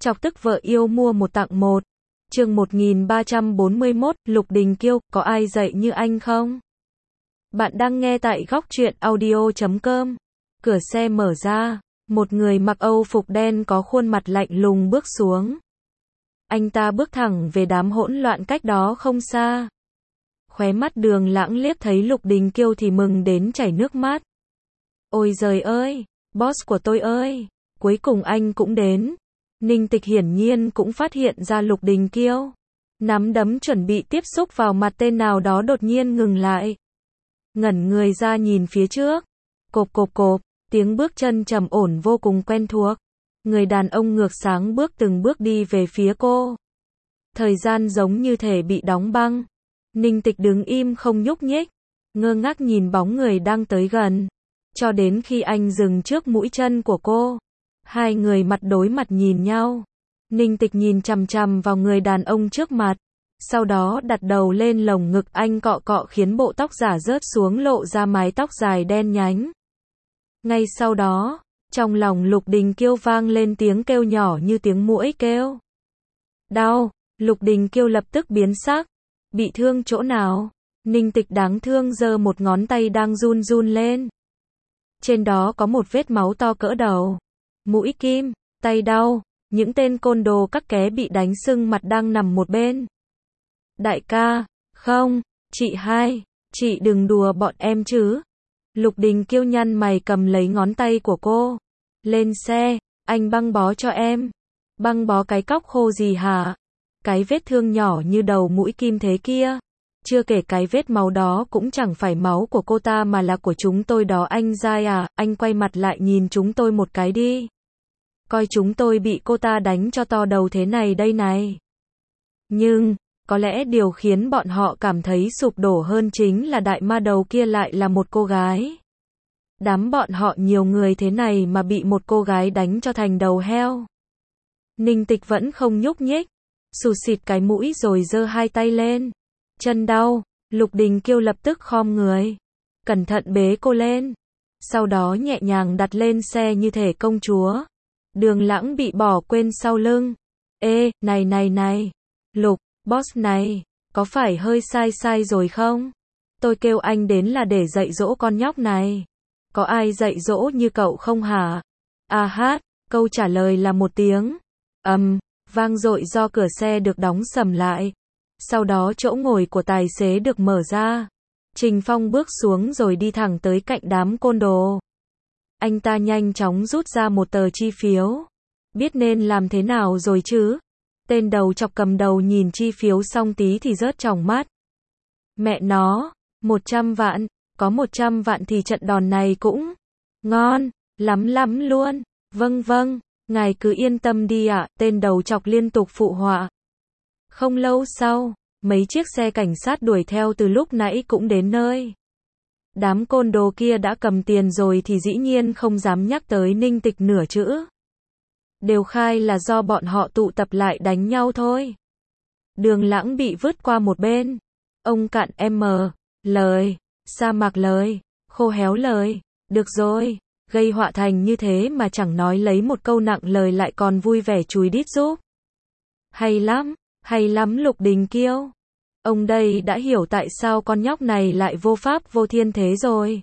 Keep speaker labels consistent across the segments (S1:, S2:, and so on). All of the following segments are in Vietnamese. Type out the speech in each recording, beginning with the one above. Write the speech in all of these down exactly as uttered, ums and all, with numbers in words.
S1: Chọc tức vợ yêu mua một tặng một. Chương một nghìn ba trăm bốn mươi mốt, Lục Đình Kiêu, có ai dạy như anh không? Bạn đang nghe tại góc truyện audio chấm com. Cửa xe mở ra, một người mặc Âu phục đen có khuôn mặt lạnh lùng bước xuống. Anh ta bước thẳng về đám hỗn loạn cách đó không xa. Khóe mắt Đường Lãng liếc thấy Lục Đình Kiêu thì mừng đến chảy nước mắt. Ôi giời ơi, boss của tôi ơi, cuối cùng anh cũng đến. Ninh Tịch hiển nhiên cũng phát hiện ra Lục Đình Kiêu. Nắm đấm chuẩn bị tiếp xúc vào mặt tên nào đó đột nhiên ngừng lại. Ngẩn người ra nhìn phía trước. Cộp cộp cộp, tiếng bước chân trầm ổn vô cùng quen thuộc. Người đàn ông ngược sáng bước từng bước đi về phía cô. Thời gian giống như thể bị đóng băng. Ninh Tịch đứng im không nhúc nhích, ngơ ngác nhìn bóng người đang tới gần. Cho đến khi anh dừng trước mũi chân của cô. Hai người mặt đối mặt nhìn nhau. Ninh Tịch nhìn chằm chằm vào người đàn ông trước mặt. Sau đó đặt đầu lên lồng ngực anh cọ cọ khiến bộ tóc giả rớt xuống lộ ra mái tóc dài đen nhánh. Ngay sau đó, trong lòng Lục Đình Kiêu vang lên tiếng kêu nhỏ như tiếng muỗi kêu. Đau, Lục Đình Kiêu lập tức biến sắc. Bị thương chỗ nào? Ninh Tịch đáng thương giơ một ngón tay đang run run lên. Trên đó có một vết máu to cỡ đầu. Mũi kim, tay đau, những tên côn đồ các ké bị đánh sưng mặt đang nằm một bên. Đại ca, không, chị hai, chị đừng đùa bọn em chứ. Lục Đình Kiêu nhăn mày cầm lấy ngón tay của cô. Lên xe, anh băng bó cho em. Băng bó cái cóc khô gì hả? Cái vết thương nhỏ như đầu mũi kim thế kia. Chưa kể cái vết máu đó cũng chẳng phải máu của cô ta mà là của chúng tôi đó anh dai à, anh quay mặt lại nhìn chúng tôi một cái đi. Coi chúng tôi bị cô ta đánh cho to đầu thế này đây này. Nhưng, có lẽ điều khiến bọn họ cảm thấy sụp đổ hơn chính là đại ma đầu kia lại là một cô gái. Đám bọn họ nhiều người thế này mà bị một cô gái đánh cho thành đầu heo. Ninh Tịch vẫn không nhúc nhích, sụt xịt cái mũi rồi giơ hai tay lên. Chân đau, Lục Đình Kiêu lập tức khom người. Cẩn thận bế cô lên. Sau đó nhẹ nhàng đặt lên xe như thể công chúa. Đường Lãng bị bỏ quên sau lưng. Ê, này này này. Lục, boss này, có phải hơi sai sai rồi không? Tôi kêu anh đến là để dạy dỗ con nhóc này. Có ai dạy dỗ như cậu không hả? À hát, câu trả lời là một tiếng. Ầm, um, vang dội do cửa xe được đóng sầm lại. Sau đó chỗ ngồi của tài xế được mở ra. Trình Phong bước xuống rồi đi thẳng tới cạnh đám côn đồ. Anh ta nhanh chóng rút ra một tờ chi phiếu. Biết nên làm thế nào rồi chứ? Tên đầu chọc cầm đầu nhìn chi phiếu xong tí thì rớt tròng mắt. Mẹ nó, một trăm vạn, có một trăm vạn thì trận đòn này cũng ngon, lắm lắm luôn. Vâng vâng, ngài cứ yên tâm đi ạ, tên đầu chọc liên tục phụ họa. Không lâu sau, mấy chiếc xe cảnh sát đuổi theo từ lúc nãy cũng đến nơi. Đám côn đồ kia đã cầm tiền rồi thì dĩ nhiên không dám nhắc tới Ninh Tịch nửa chữ. Đều khai là do bọn họ tụ tập lại đánh nhau thôi. Đường Lãng bị vứt qua một bên. Ông cạn em lời, sa mạc lời, khô héo lời. Được rồi, gây họa thành như thế mà chẳng nói lấy một câu nặng lời lại còn vui vẻ chúi đít giúp. Hay lắm, hay lắm Lục Đình Kiêu. Ông đây đã hiểu tại sao con nhóc này lại vô pháp vô thiên thế rồi.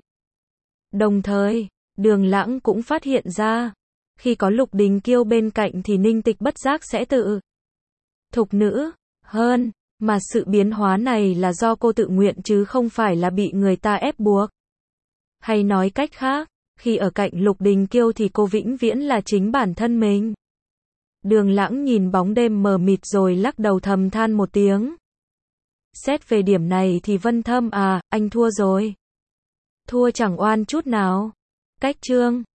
S1: Đồng thời, Đường Lãng cũng phát hiện ra. Khi có Lục Đình Kiêu bên cạnh thì Ninh Tịch bất giác sẽ tự thục nữ hơn, mà sự biến hóa này là do cô tự nguyện chứ không phải là bị người ta ép buộc. Hay nói cách khác, khi ở cạnh Lục Đình Kiêu thì cô vĩnh viễn là chính bản thân mình. Đường Lãng nhìn bóng đêm mờ mịt rồi lắc đầu thầm than một tiếng. Xét về điểm này thì Vân Thâm à, anh thua rồi. Thua chẳng oan chút nào. Cách chương